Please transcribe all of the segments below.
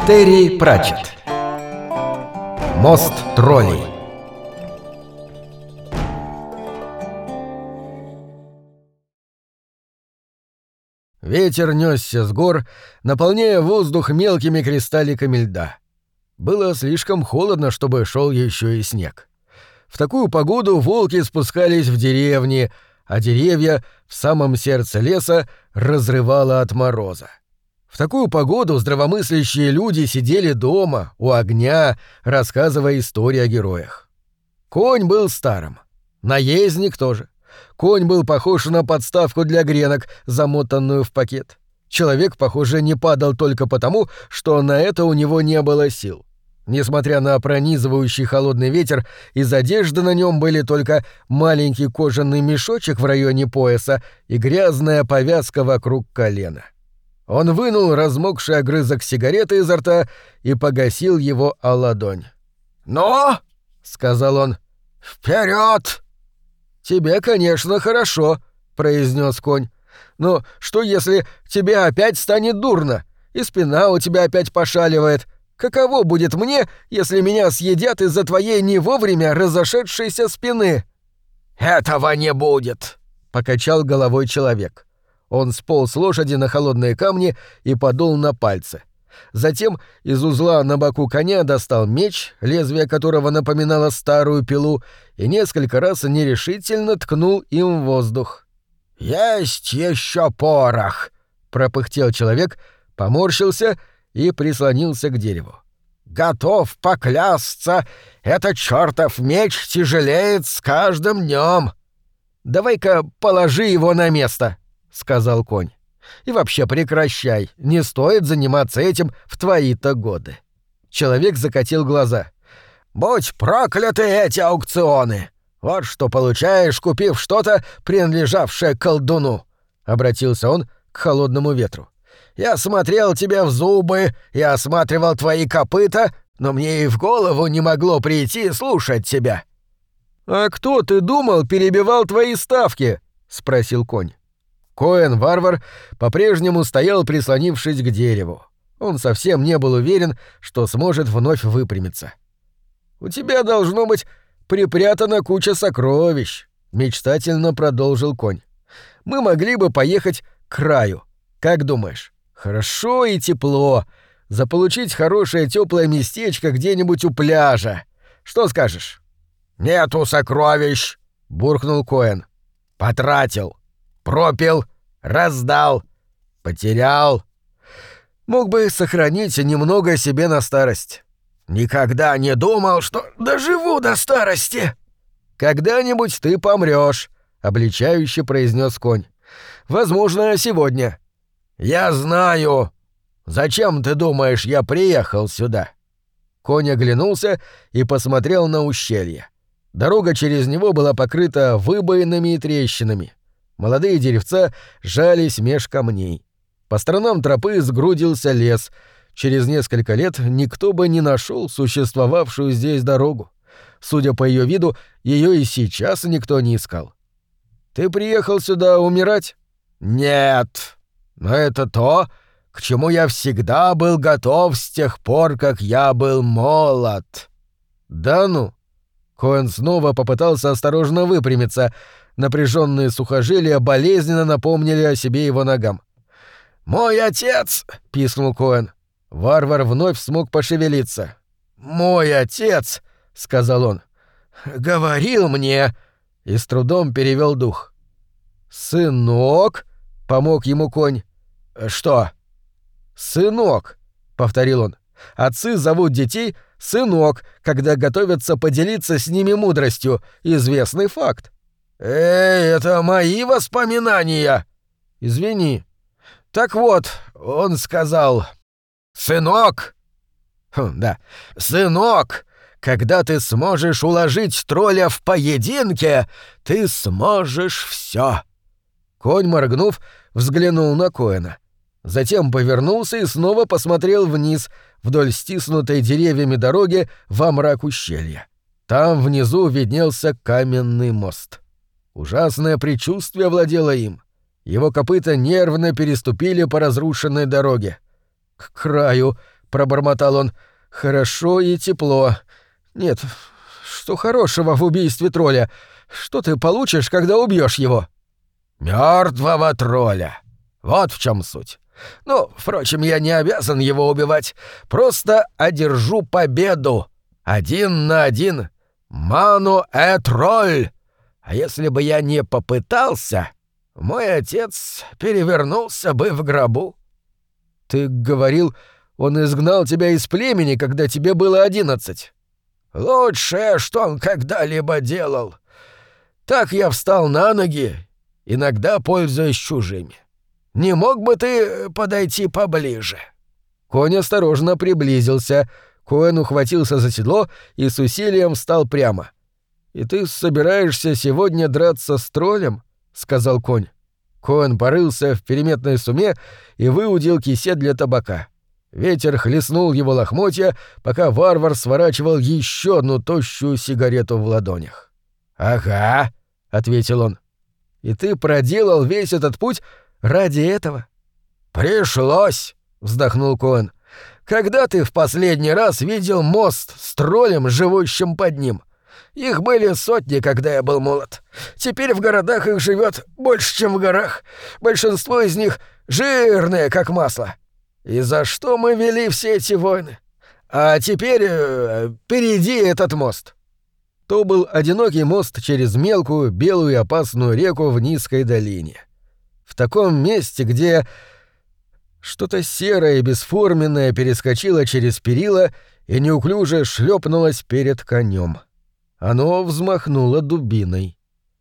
Терри Пратчетт. Мост троллей. Ветер нёсся с гор, наполняя воздух мелкими кристалликами льда. Было слишком холодно, чтобы шёл ещё и снег. В такую погоду волки спускались в деревни, а деревья в самом сердце леса разрывало от мороза. В такую погоду здравомыслящие люди сидели дома, у огня, рассказывая истории о героях. Конь был старым. Наездник тоже. Конь был похож на подставку для гренок, замотанную в пакет. Человек, похоже, не падал только потому, что на это у него не было сил. Несмотря на пронизывающий холодный ветер, из одежды на нем были только маленький кожаный мешочек в районе пояса и грязная повязка вокруг колена. Он вынул размокший огрызок сигареты изо рта и погасил его о ладонь. «Ну?» — сказал он. «Вперед!» «Тебе, конечно, хорошо», — произнес конь. «Но что, если тебе опять станет дурно, и спина у тебя опять пошаливает? Каково будет мне, если меня съедят из-за твоей не вовремя разошедшейся спины?» «Этого не будет», — покачал головой человек. Он сполз с лошади на холодные камни и подул на пальцы. Затем из узла на боку коня достал меч, лезвие которого напоминало старую пилу, и несколько раз нерешительно ткнул им в воздух. «Есть еще порох!» — пропыхтел человек, поморщился и прислонился к дереву. «Готов поклясться, этот чертов меч тяжелеет с каждым днем!» «Давай-ка положи его на место!» — сказал конь. «И вообще прекращай, не стоит заниматься этим в твои-то годы». Человек закатил глаза. «Будь прокляты эти аукционы! Вот что получаешь, купив что-то, принадлежавшее колдуну!» — обратился он к холодному ветру. «Я смотрел тебе в зубы, я осматривал твои копыта, но мне и в голову не могло прийти слушать тебя». «А кто, ты думал, перебивал твои ставки?» — спросил конь. Коэн-варвар по-прежнему стоял, прислонившись к дереву. Он совсем не был уверен, что сможет вновь выпрямиться. «У тебя, должно быть, припрятана куча сокровищ», — мечтательно продолжил конь. «Мы могли бы поехать к краю. Как думаешь? Хорошо и тепло. Заполучить хорошее тёплое местечко где-нибудь у пляжа. Что скажешь?» «Нету сокровищ», — буркнул Коэн. «Потратил. Пропил, раздал, потерял. Мог бы сохранить немного себе на старость. Никогда не думал, что доживу до старости». «Когда-нибудь ты помрёшь», — обличающе произнёс конь. «Возможно, сегодня». «Я знаю. Зачем, ты думаешь, я приехал сюда?» Конь оглянулся и посмотрел на ущелье. Дорога через него была покрыта выбоинами и трещинами. Молодые деревца жались меж камней. По сторонам тропы сгрудился лес. Через несколько лет никто бы не нашел существовавшую здесь дорогу. Судя по ее виду, ее и сейчас никто не искал. «Ты приехал сюда умирать?» «Нет, но это то, к чему я всегда был готов с тех пор, как я был молод». «Да ну?» Коэн снова попытался осторожно выпрямиться. Напряженные сухожилия болезненно напомнили о себе его ногам. «Мой отец!» — пискнул Коэн. Варвар вновь смог пошевелиться. «Мой отец!» — сказал он. «Говорил мне!» и с трудом перевел дух. «Сынок!» — помог ему конь. «Что?» «Сынок!» — повторил он. «Отцы зовут детей сынок, когда готовятся поделиться с ними мудростью. Известный факт». Это мои воспоминания!» «Извини». «Так вот, он сказал... Сынок!» «Да, сынок, когда ты сможешь уложить тролля в поединке, ты сможешь всё». Конь, моргнув, взглянул на Коэна. Затем повернулся и снова посмотрел вниз, вдоль стиснутой деревьями дороги во мрак ущелья. Там внизу виднелся каменный мост. Ужасное предчувствие владело им. Его копыта нервно переступили по разрушенной дороге. «К краю», — пробормотал он. «Хорошо и тепло. Нет, что хорошего в убийстве тролля? Что ты получишь, когда убьешь его?» «Мёртвого тролля. Вот в чем суть. Ну, впрочем, я не обязан его убивать. Просто одержу победу. 1 на 1. Ману тролль. А если бы я не попытался, мой отец перевернулся бы в гробу». «Ты говорил, он изгнал тебя из племени, когда тебе было 11. «Лучшее, что он когда-либо делал. Так я встал на ноги, иногда пользуясь чужими. Не мог бы ты подойти поближе?» Конь осторожно приблизился. Коэн ухватился за седло и с усилием встал прямо. «И ты собираешься сегодня драться с троллем?» — сказал конь. Коэн порылся в переметной суме и выудил кисет для табака. Ветер хлестнул его лохмотья, пока варвар сворачивал еще одну тощую сигарету в ладонях. «Ага», — ответил он. «И ты проделал весь этот путь ради этого?» «Пришлось», — вздохнул Коэн. «Когда ты в последний раз видел мост с троллем, живущим под ним? Их были сотни, когда я был молод. Теперь в городах их живет больше, чем в горах. Большинство из них жирные, как масло. И за что мы вели все эти войны? А теперь перейди этот мост». То был одинокий мост через мелкую, белую и опасную реку в низкой долине. В таком месте, где что-то серое и бесформенное перескочило через перила и неуклюже шлепнулось перед конем. Оно взмахнуло дубиной.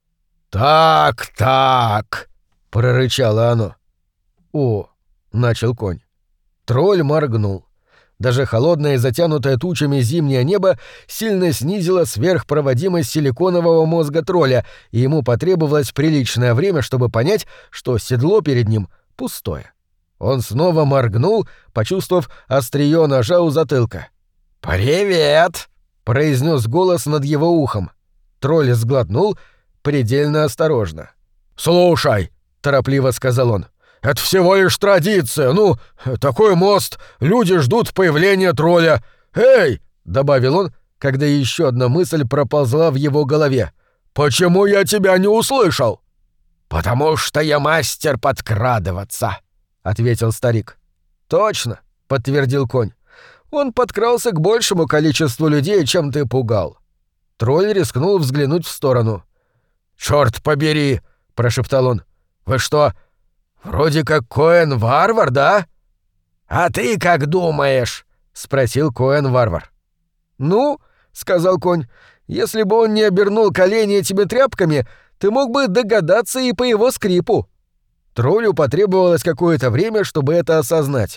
«Так, так!» — прорычало оно. «О!» — начал конь. Тролль моргнул. Даже холодное и затянутое тучами зимнее небо сильно снизило сверхпроводимость силиконового мозга тролля, и ему потребовалось приличное время, чтобы понять, что седло перед ним пустое. Он снова моргнул, почувствовав острие ножа у затылка. «Привет!» — произнес голос над его ухом. Тролль сглотнул предельно осторожно. «Слушай!» — торопливо сказал он. «Это всего лишь традиция. Ну, такой мост. Люди ждут появления тролля. Эй!» — добавил он, когда еще одна мысль проползла в его голове. «Почему я тебя не услышал?» «Потому что я мастер подкрадываться», — ответил старик. «Точно», — подтвердил конь. «Он подкрался к большему количеству людей, чем ты пугал». Тролль рискнул взглянуть в сторону. «Чёрт побери!» — прошептал он. «Вы что, вроде как Коэн-варвар, да?» «А ты как думаешь?» — спросил Коэн-варвар. «Ну, — сказал конь, — если бы он не обернул колени этими тряпками, ты мог бы догадаться и по его скрипу». Троллю потребовалось какое-то время, чтобы это осознать.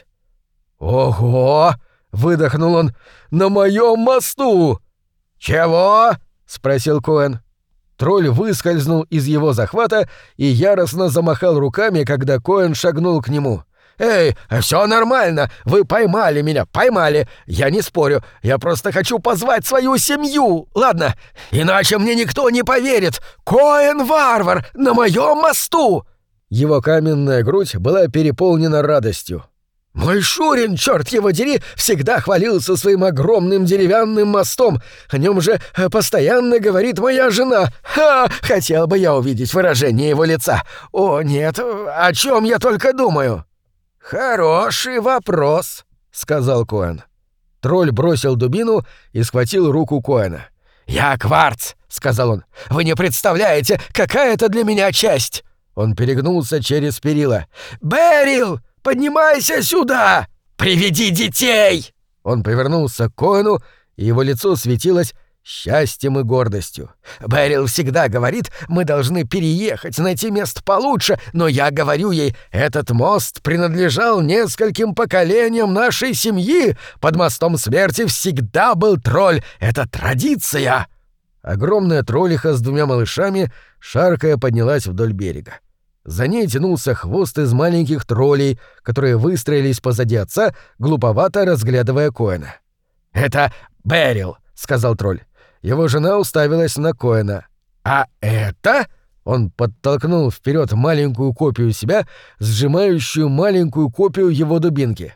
«Ого!» — выдохнул он. «На моем мосту!» «Чего?» — спросил Коэн. Тролль выскользнул из его захвата и яростно замахал руками, когда Коэн шагнул к нему. «Эй, все нормально! Вы поймали меня, поймали! Я не спорю, я просто хочу позвать свою семью, ладно? Иначе мне никто не поверит! Коэн-варвар на моем мосту!» Его каменная грудь была переполнена радостью. «Мой Шурин, черт его дери, всегда хвалился своим огромным деревянным мостом. О нем же постоянно говорит моя жена. Ха! Хотел бы я увидеть выражение его лица. О, нет, о чем я только думаю?» «Хороший вопрос», — сказал Коэн. Тролль бросил дубину и схватил руку Коэна. «Я Кварц», — сказал он. «Вы не представляете, какая это для меня честь!» Он перегнулся через перила. «Берил! Поднимайся сюда! Приведи детей!» Он повернулся к Коэну, и его лицо светилось счастьем и гордостью. «Берил всегда говорит, мы должны переехать, найти место получше, но я говорю ей, этот мост принадлежал нескольким поколениям нашей семьи. Под мостом смерти всегда был тролль. Это традиция!» Огромная троллиха с 2 малышами, шаркая, поднялась вдоль берега. За ней тянулся хвост из маленьких троллей, которые выстроились позади отца, глуповато разглядывая Коэна. «Это Берил», — сказал тролль. Его жена уставилась на Коэна. «А это?» — он подтолкнул вперед маленькую копию себя, сжимающую маленькую копию его дубинки.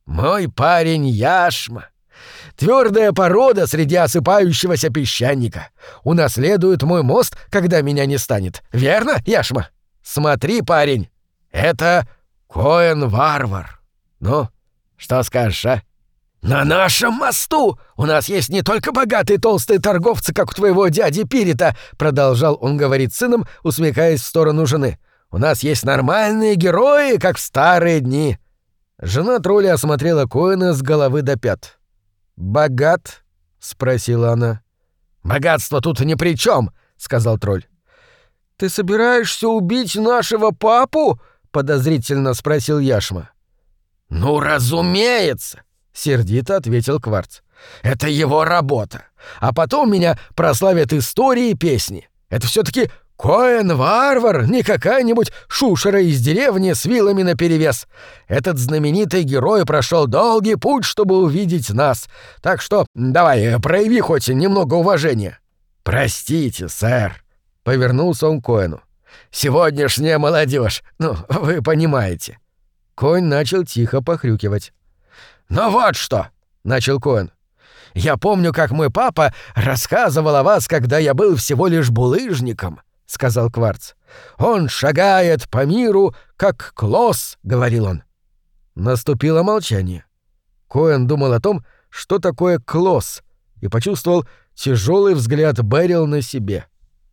Мой парень Яшма. Твердая порода среди осыпающегося песчаника. Унаследует мой мост, когда меня не станет. Верно, Яшма? Смотри, парень, это Коэн-варвар. Ну, что скажешь, а? На нашем мосту у нас есть не только богатые толстые торговцы, как у твоего дяди Пирита, продолжал он говорить с сыном, усмехаясь в сторону жены. У нас есть нормальные герои, как в старые дни. Жена тролля осмотрела Коэна с головы до пят. «Богат?» — спросила она. «Богатство тут ни при чем», — сказал тролль. «Ты собираешься убить нашего папу?» — подозрительно спросил Яшма. «Ну, разумеется», — сердито ответил Кварц. «Это его работа. А потом меня прославят истории и песни. Это все-таки Коэн-варвар, не какая-нибудь шушера из деревни с вилами наперевес. Этот знаменитый герой прошел долгий путь, чтобы увидеть нас. Так что давай, прояви хоть немного уважения». «Простите, сэр», — повернулся он к Коэну. «Сегодняшняя молодежь, ну, вы понимаете». Коэн начал тихо похрюкивать. «Ну вот что», — начал Коэн. «Я помню, как мой папа рассказывал о вас, когда я был всего лишь булыжником», — сказал Кварц. «Он шагает по миру, как Клосс», — говорил он. Наступило молчание. Коэн думал о том, что такое Клосс, и почувствовал тяжелый взгляд Берил на себе.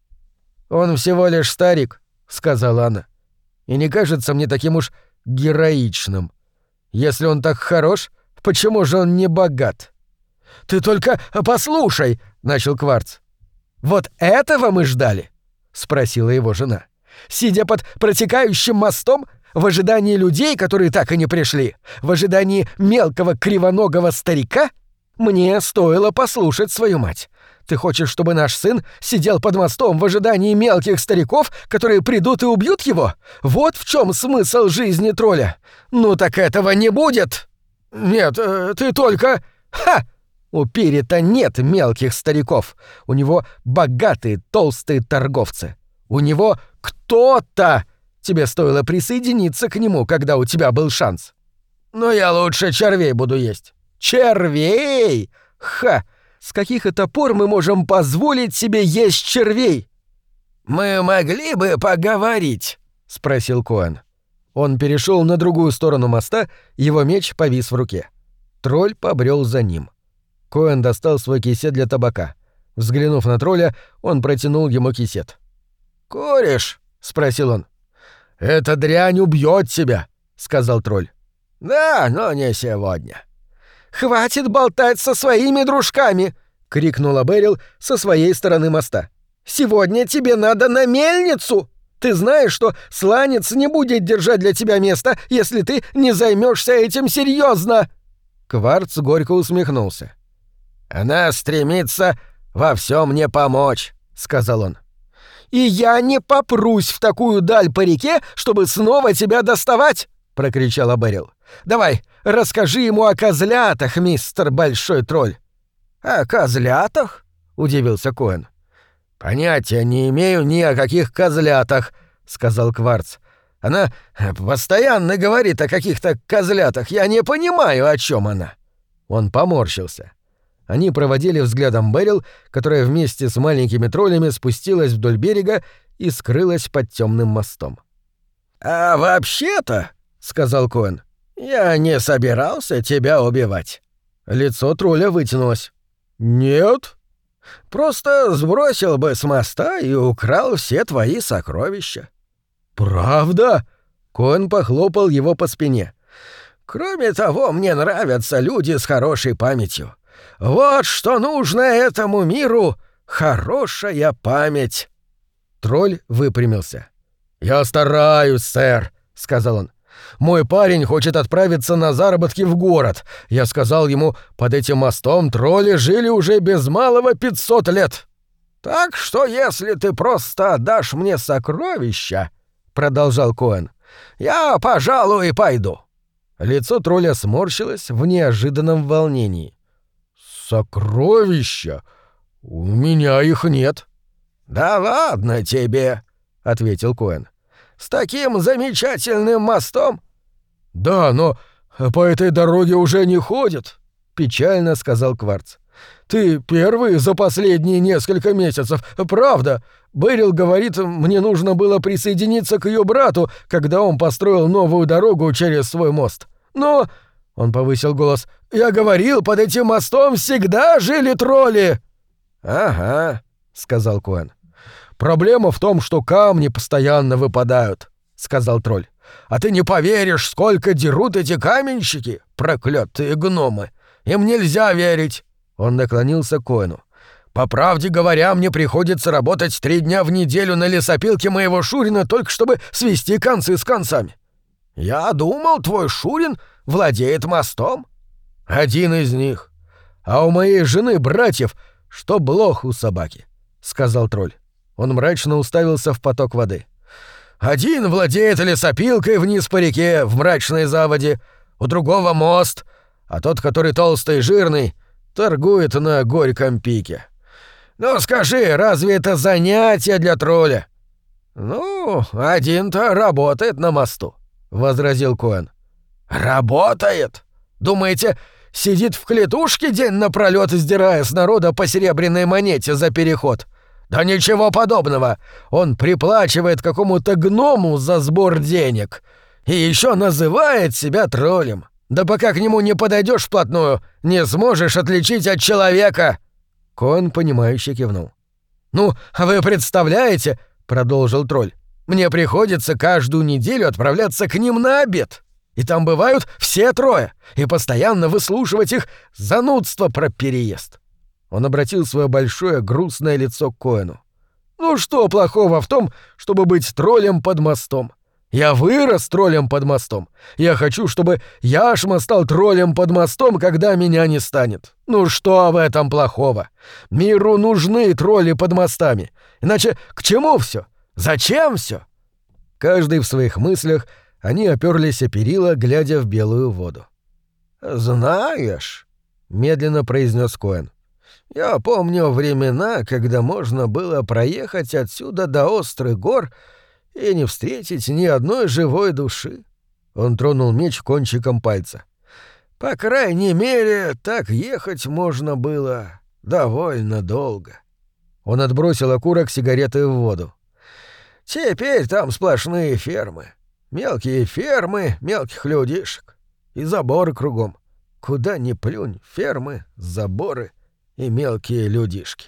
«Он всего лишь старик», — сказала она, — «и не кажется мне таким уж героичным. Если он так хорош, почему же он не богат?» «Ты только послушай», — начал Кварц. «Вот этого мы ждали?» — спросила его жена. «Сидя под протекающим мостом, в ожидании людей, которые так и не пришли, в ожидании мелкого кривоногого старика? Мне стоило послушать свою мать. Ты хочешь, чтобы наш сын сидел под мостом в ожидании мелких стариков, которые придут и убьют его? Вот в чем смысл жизни тролля. Ну так этого не будет!» «Нет, ты только... Ха! У Пирита нет мелких стариков. У него богатые толстые торговцы. У него кто-то. Тебе стоило присоединиться к нему, когда у тебя был шанс. Но я лучше червей буду есть». «Червей? Ха! С каких это пор мы можем позволить себе есть червей?» «Мы могли бы поговорить?» — спросил Коэн. Он перешел на другую сторону моста, его меч повис в руке. Тролль побрел за ним. Коэн достал свой кисет для табака. Взглянув на тролля, он протянул ему кисет. «Куришь?» — спросил он. «Эта дрянь убьет тебя», — сказал тролль. «Да, но не сегодня». «Хватит болтать со своими дружками!» — крикнула Берил со своей стороны моста. «Сегодня тебе надо на мельницу! Ты знаешь, что сланец не будет держать для тебя место, если ты не займешься этим серьезно!» Кварц горько усмехнулся. «Она стремится во всем мне помочь», — сказал он. «И я не попрусь в такую даль по реке, чтобы снова тебя доставать!» — прокричала Берил. «Давай, расскажи ему о козлятах, мистер Большой Тролль». «О козлятах?» — удивился Коэн. «Понятия не имею ни о каких козлятах», — сказал Кварц. «Она постоянно говорит о каких-то козлятах. Я не понимаю, о чем она». Он поморщился. Они проводили взглядом Берил, которая вместе с маленькими троллями спустилась вдоль берега и скрылась под темным мостом. «А вообще-то», — сказал Коэн, — «я не собирался тебя убивать». Лицо тролля вытянулось. «Нет? Просто сбросил бы с моста и украл все твои сокровища». «Правда?» — Коэн похлопал его по спине. «Кроме того, мне нравятся люди с хорошей памятью. Вот что нужно этому миру — хорошая память». Тролль выпрямился. «Я стараюсь, сэр», — сказал он. «Мой парень хочет отправиться на заработки в город. Я сказал ему, под этим мостом тролли жили уже без малого 500 лет». «Так что если ты просто отдашь мне сокровища», — продолжал Коэн, — «я, пожалуй, пойду». Лицо тролля сморщилось в неожиданном волнении. «Сокровища? У меня их нет». «Да ладно тебе», — ответил Коэн. «С таким замечательным мостом?» «Да, но по этой дороге уже не ходят», — печально сказал Кварц. «Ты первый за последние несколько месяцев, правда. Бэрил говорит, мне нужно было присоединиться к ее брату, когда он построил новую дорогу через свой мост. Но...» — он повысил голос. «Я говорил, под этим мостом всегда жили тролли!» «Ага», — сказал Коэн. «Проблема в том, что камни постоянно выпадают», — сказал тролль. «А ты не поверишь, сколько дерут эти каменщики, проклятые гномы! Им нельзя верить!» Он наклонился к Коэну. «По правде говоря, мне приходится работать 3 дня в неделю на лесопилке моего Шурина, только чтобы свести концы с концами. Я думал, твой Шурин владеет мостом. Один из них. А у моей жены братьев, что блох у собаки», — сказал тролль. Он мрачно уставился в поток воды. «Один владеет лесопилкой вниз по реке, в мрачной заводе, у другого мост, а тот, который толстый и жирный, торгует на горьком пике. Ну, скажи, разве это занятие для тролля?» «Ну, один-то работает на мосту», — возразил Коэн. «Работает? Думаете, сидит в клетушке день напролёт, сдирая с народа по серебряной монете за переход? Да ничего подобного. Он приплачивает какому-то гному за сбор денег. И еще называет себя троллем. Да пока к нему не подойдешь вплотную, не сможешь отличить от человека». Коэн, понимающе кивнул. «Ну, а вы представляете, — продолжил тролль, — мне приходится каждую неделю отправляться к ним на обед. И там бывают все 3, и постоянно выслушивать их занудство про переезд». Он обратил свое большое грустное лицо к Коэну. «Ну что плохого в том, чтобы быть троллем под мостом? Я вырос троллем под мостом. Я хочу, чтобы Яшма стал троллем под мостом, когда меня не станет. Ну что в этом плохого? Миру нужны тролли под мостами. Иначе к чему все? Зачем все?» Каждый в своих мыслях, они оперлись о перила, глядя в белую воду. «Знаешь», — медленно произнес Коэн, — «я помню времена, когда можно было проехать отсюда до острых гор и не встретить ни одной живой души». Он тронул меч кончиком пальца. «По крайней мере, так ехать можно было довольно долго». Он отбросил окурок сигареты в воду. «Теперь там сплошные фермы. Мелкие фермы мелких людишек. И заборы кругом. Куда ни плюнь, фермы, заборы и мелкие людишки».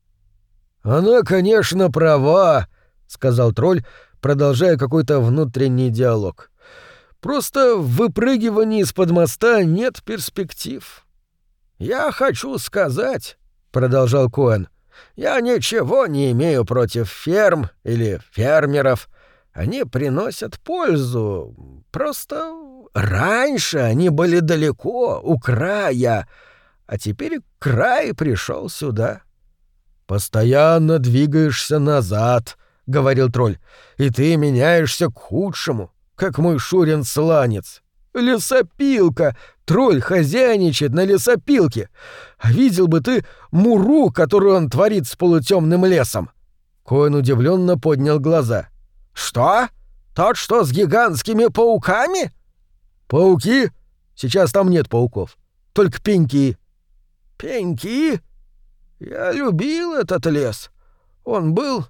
«Она, конечно, права», — сказал тролль, продолжая какой-то внутренний диалог. «Просто в выпрыгивании из-под моста нет перспектив». «Я хочу сказать», — продолжал Коэн, — «я ничего не имею против ферм или фермеров. Они приносят пользу. Просто раньше они были далеко, у края, а теперь край пришел сюда». «Постоянно двигаешься назад», — говорил тролль, — «и ты меняешься к худшему, как мой Шурин-сланец. Лесопилка! Тролль хозяйничает на лесопилке. А видел бы ты муру, которую он творит с полутемным лесом». Коэн удивленно поднял глаза. «Что? Тот, что с гигантскими пауками?» «Пауки? Сейчас там нет пауков. Только пеньки». «Пеньки? Я любил этот лес. Он был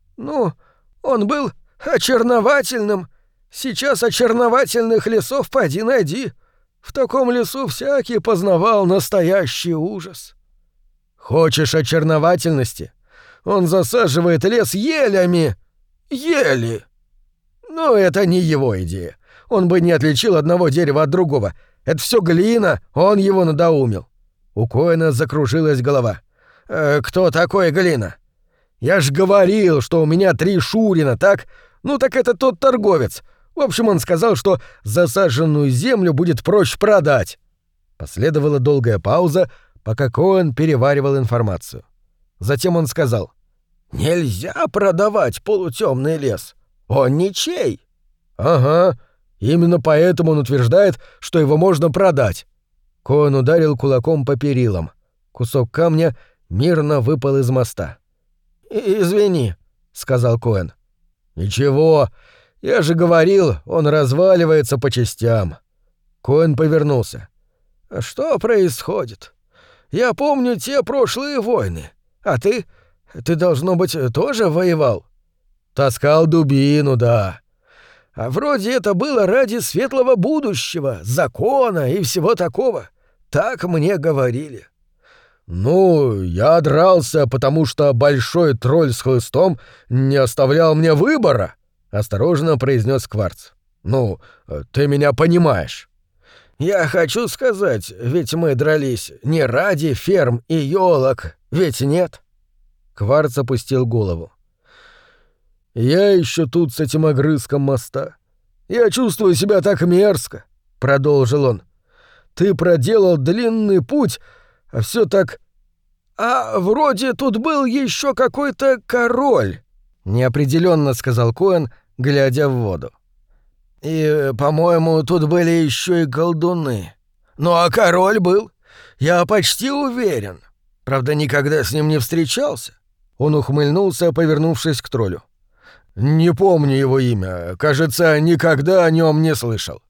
очерновательным. Сейчас очерновательных лесов поди найди. В таком лесу всякий познавал настоящий ужас». «Хочешь очерновательности? Он засаживает лес елями». «Ели!» «Ну, это не его идея. Он бы не отличил одного дерева от другого. Это все глина, он его надоумил». У Коэна закружилась голова. «Кто такой Глина?» «Я ж говорил, что у меня 3 Шурина, так? Ну так это тот торговец. В общем, он сказал, что засаженную землю будет проще продать». Последовала долгая пауза, пока Коэн переваривал информацию. Затем он сказал: «Нельзя продавать полутемный лес. Он ничей». «Ага, именно поэтому он утверждает, что его можно продать». Коэн ударил кулаком по перилам. Кусок камня мирно выпал из моста. «Извини», — сказал Коэн. «Ничего, я же говорил, он разваливается по частям». Коэн повернулся. «Что происходит? Я помню те прошлые войны. А ты? Ты, должно быть, тоже воевал?» «Таскал дубину, да. А вроде это было ради светлого будущего, закона и всего такого. Так мне говорили». «Ну, я дрался, потому что большой тролль с хлыстом не оставлял мне выбора», — осторожно произнес Кварц. «Ну, ты меня понимаешь». «Я хочу сказать, ведь мы дрались не ради ферм и ёлок, ведь нет?» Кварц опустил голову. «Я еще тут с этим огрызком моста. Я чувствую себя так мерзко», — продолжил он. «Ты проделал длинный путь, а все так...» «А вроде тут был еще какой-то король», — неопределенно сказал Коэн, глядя в воду. «И, по-моему, тут были еще и колдуны. Ну а король был, я почти уверен. Правда, никогда с ним не встречался». Он ухмыльнулся, повернувшись к троллю. «Не помню его имя. Кажется, никогда о нем не слышал».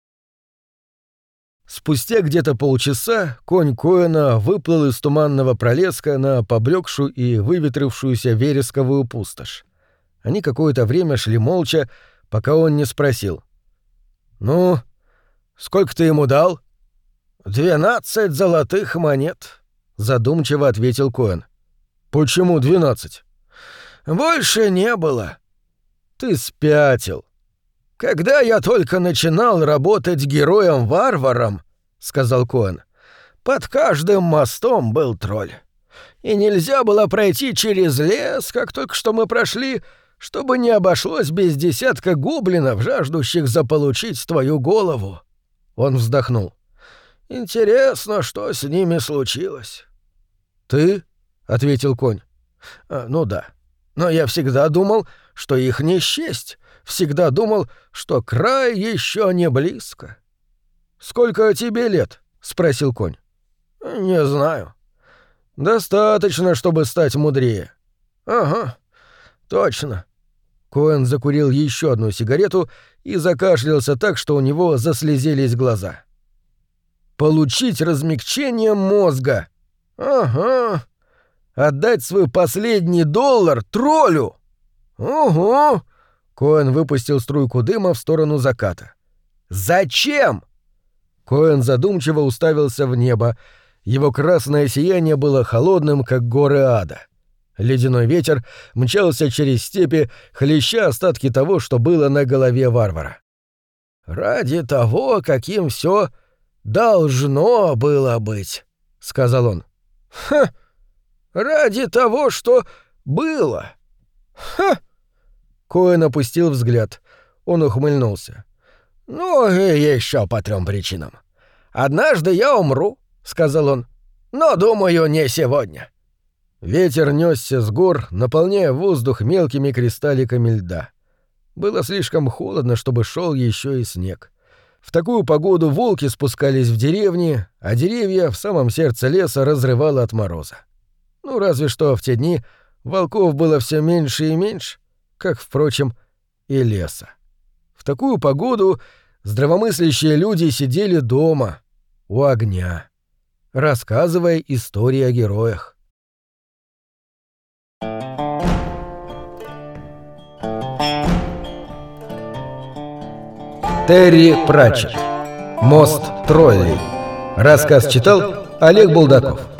Спустя где-то полчаса конь Коэна выплыл из туманного пролеска на поблекшую и выветрившуюся вересковую пустошь. Они какое-то время шли молча, пока он не спросил. «Ну, сколько ты ему дал?» 12 золотых монет», — задумчиво ответил Коэн. «Почему 12?» «Больше не было». «Ты спятил». «Когда я только начинал работать героем-варваром, — сказал Коэн, — под каждым мостом был тролль. И нельзя было пройти через лес, как только что мы прошли, чтобы не обошлось без десятка гоблинов, жаждущих заполучить твою голову». Он вздохнул. «Интересно, что с ними случилось». «Ты?» — ответил конь. «Ну да. Но я всегда думал, что их не счесть. Всегда думал, что край еще не близко». «Сколько тебе лет?» — спросил конь. «Не знаю». «Достаточно, чтобы стать мудрее». «Ага, точно». Коэн закурил еще одну сигарету и закашлялся так, что у него заслезились глаза. «Получить размягчение мозга». «Ага». «Отдать свой последний доллар троллю». «Угу». Коэн выпустил струйку дыма в сторону заката. «Зачем?» Коэн задумчиво уставился в небо. Его красное сияние было холодным, как горы ада. Ледяной ветер мчался через степи, хлеща остатки того, что было на голове варвара. «Ради того, каким все должно было быть», — сказал он. «Ха! Ради того, что было! Ха!» Коэн опустил взгляд. Он ухмыльнулся. «Ну, и еще по 3 причинам. Однажды я умру», — сказал он. «Но, думаю, не сегодня». Ветер нёсся с гор, наполняя воздух мелкими кристалликами льда. Было слишком холодно, чтобы шел еще и снег. В такую погоду волки спускались в деревни, а деревья в самом сердце леса разрывало от мороза. Ну, разве что в те дни волков было все меньше и меньше, как, впрочем, и леса. В такую погоду здравомыслящие люди сидели дома, у огня, рассказывая истории о героях. Терри Пратчетт. «Мост троллей». Рассказ читал Олег Булдаков.